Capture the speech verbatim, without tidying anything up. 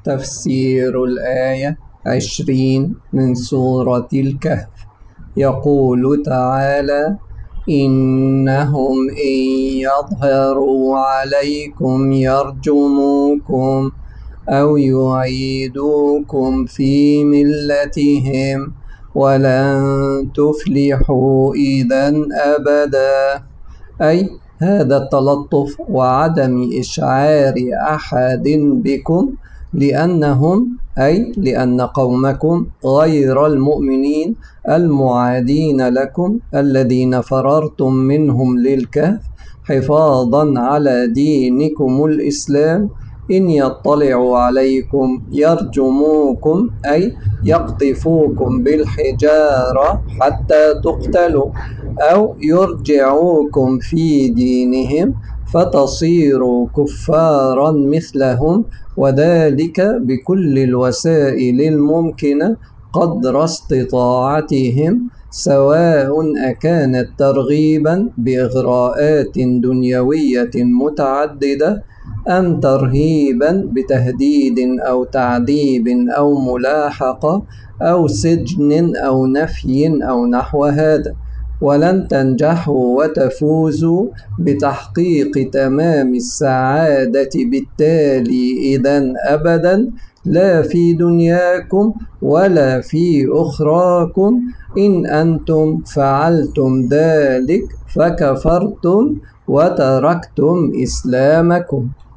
تفسير الآية عشرين من سورة الكهف. يقول تعالى: إنهم إن يظهروا عليكم يرجموكم أو يعيدوكم في ملتهم ولن تفلحوا إذا أبدا. أي هذا التلطف وعدم إشعار أحد بكم لأنهم أي لأن قومكم غير المؤمنين المعادين لكم الذين فررتم منهم للكهف حفاظا على دينكم الإسلام، إن يطلعوا عليكم يرجموكم أي يقذفوكم بالحجارة حتى تقتلوا أو يرجعوكم في دينهم فتصيروا كفارا مثلهم، وذلك بكل الوسائل الممكنة قدر استطاعتهم، سواء أكانت ترغيبا بإغراءات دنيوية متعددة أم ترهيبا بتهديد أو تعذيب أو ملاحقة أو سجن أو نفي أو نحو هذا. ولن تنجحوا وتفوزوا بتحقيق تمام السعادة بالتالي إذن أبدا، لا في دنياكم ولا في أخراكم، إن أنتم فعلتم ذلك فكفرتم وتركتم إسلامكم.